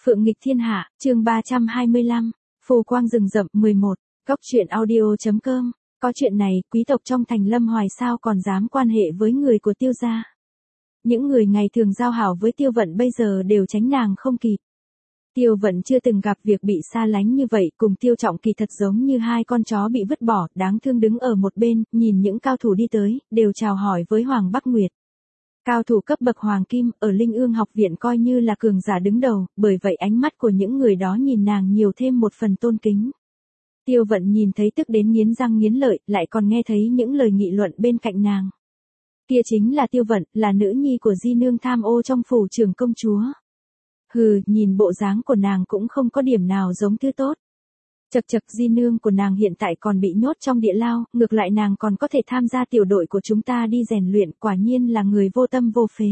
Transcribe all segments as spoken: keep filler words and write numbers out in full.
Phượng nghịch thiên hạ, chương ba trăm hai mươi lăm, phù quang rừng rậm mười một, góc truyện audio.com, có chuyện này, quý tộc trong thành Lâm Hoài sao còn dám quan hệ với người của Tiêu gia. Những người ngày thường giao hảo với Tiêu Vận bây giờ đều tránh nàng không kịp. Tiêu Vận chưa từng gặp việc bị xa lánh như vậy, cùng Tiêu Trọng Kỳ thật giống như hai con chó bị vứt bỏ, đáng thương đứng ở một bên, nhìn những cao thủ đi tới, đều chào hỏi với Hoàng Bắc Nguyệt. Cao thủ cấp bậc hoàng kim, ở Linh Ương học viện coi như là cường giả đứng đầu, bởi vậy ánh mắt của những người đó nhìn nàng nhiều thêm một phần tôn kính. Tiêu Vận nhìn thấy tức đến nghiến răng nghiến lợi, lại còn nghe thấy những lời nghị luận bên cạnh nàng. Kia chính là Tiêu Vận, là nữ nhi của Di Nương tham ô trong phủ trưởng công chúa. Hừ, nhìn bộ dáng của nàng cũng không có điểm nào giống thứ tốt. Chật chật, Di Nương của nàng hiện tại còn bị nhốt trong địa lao, ngược lại nàng còn có thể tham gia tiểu đội của chúng ta đi rèn luyện, quả nhiên là người vô tâm vô phế.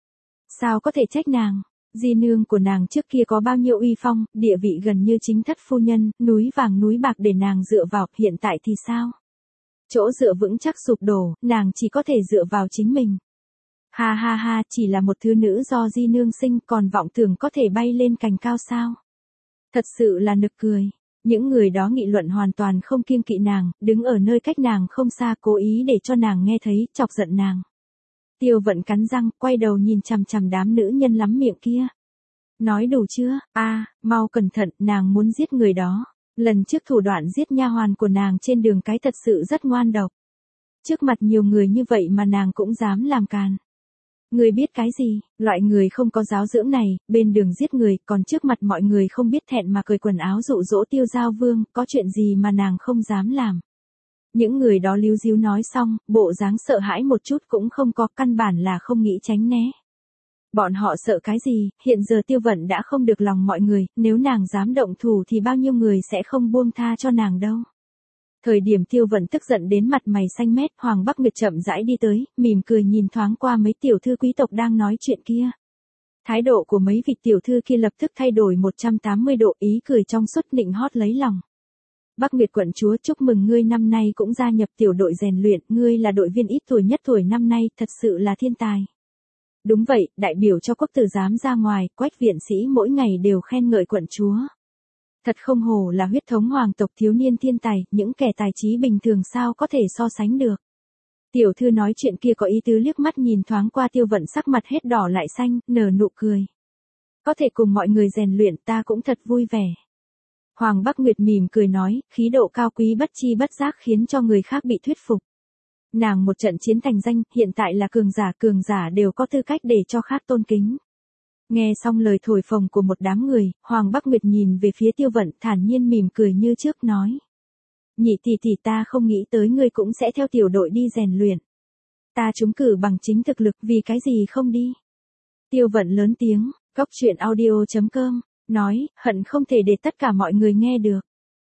Sao có thể trách nàng? Di Nương của nàng trước kia có bao nhiêu uy phong, địa vị gần như chính thất phu nhân, núi vàng núi bạc để nàng dựa vào, hiện tại thì sao? Chỗ dựa vững chắc sụp đổ, nàng chỉ có thể dựa vào chính mình. Ha ha ha, chỉ là một thứ nữ do Di Nương sinh, còn vọng tưởng có thể bay lên cành cao sao? Thật sự là nực cười. Những người đó nghị luận hoàn toàn không kiêng kỵ nàng, đứng ở nơi cách nàng không xa cố ý để cho nàng nghe thấy, chọc giận nàng. Tiêu Vận cắn răng, quay đầu nhìn chằm chằm đám nữ nhân lắm miệng kia. Nói đủ chưa? A, à, mau cẩn thận, nàng muốn giết người đó. Lần trước thủ đoạn giết nha hoàn của nàng trên đường cái thật sự rất ngoan độc. Trước mặt nhiều người như vậy mà nàng cũng dám làm càn. Người biết cái gì, loại người không có giáo dưỡng này, bên đường giết người, còn trước mặt mọi người không biết thẹn mà cởi quần áo dụ dỗ Tiêu Giao Vương, có chuyện gì mà nàng không dám làm. Những người đó líu díu nói xong, bộ dáng sợ hãi một chút cũng không có, căn bản là không nghĩ tránh né. Bọn họ sợ cái gì, hiện giờ Tiêu Vận đã không được lòng mọi người, nếu nàng dám động thủ thì bao nhiêu người sẽ không buông tha cho nàng đâu. Thời điểm Tiêu Vận tức giận đến mặt mày xanh mét, Hoàng Bắc Nguyệt chậm rãi đi tới, mỉm cười nhìn thoáng qua mấy tiểu thư quý tộc đang nói chuyện kia. Thái độ của mấy vị tiểu thư kia lập tức thay đổi một trăm tám mươi độ, ý cười trong suốt nịnh hót lấy lòng. Bắc Nguyệt quận chúa, chúc mừng ngươi năm nay cũng gia nhập tiểu đội rèn luyện, ngươi là đội viên ít tuổi nhất tuổi năm nay, thật sự là thiên tài. Đúng vậy, đại biểu cho quốc tử giám ra ngoài, Quách viện sĩ mỗi ngày đều khen ngợi quận chúa. Thật không hổ là huyết thống hoàng tộc thiếu niên thiên tài, những kẻ tài trí bình thường sao có thể so sánh được. Tiểu thư nói chuyện kia có ý tứ liếc mắt nhìn thoáng qua Tiêu Vận, sắc mặt hết đỏ lại xanh, nở nụ cười. Có thể cùng mọi người rèn luyện ta cũng thật vui vẻ. Hoàng Bắc Nguyệt mỉm cười nói, khí độ cao quý bất chi bất giác khiến cho người khác bị thuyết phục. Nàng một trận chiến thành danh, hiện tại là cường giả, cường giả đều có tư cách để cho khác tôn kính. Nghe xong lời thổi phồng của một đám người, Hoàng Bắc Nguyệt nhìn về phía Tiêu Vận, thản nhiên mỉm cười như trước nói. Nhị tỷ tỷ, ta không nghĩ tới ngươi cũng sẽ theo tiểu đội đi rèn luyện. Ta trúng cử bằng chính thực lực, vì cái gì không đi. Tiêu Vận lớn tiếng, góc truyện audio.com, nói, hận không thể để tất cả mọi người nghe được.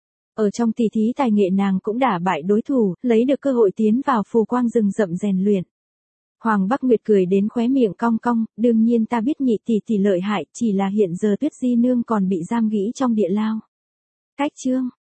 Ở trong tỷ thí tài nghệ nàng cũng đả bại đối thủ, lấy được cơ hội tiến vào phù quang rừng rậm rèn luyện. Hoàng Bắc Nguyệt cười đến khóe miệng cong cong, đương nhiên ta biết nhị tỷ tỷ lợi hại, chỉ là hiện giờ Tuyết Di Nương còn bị giam gĩ trong địa lao. Cách chương.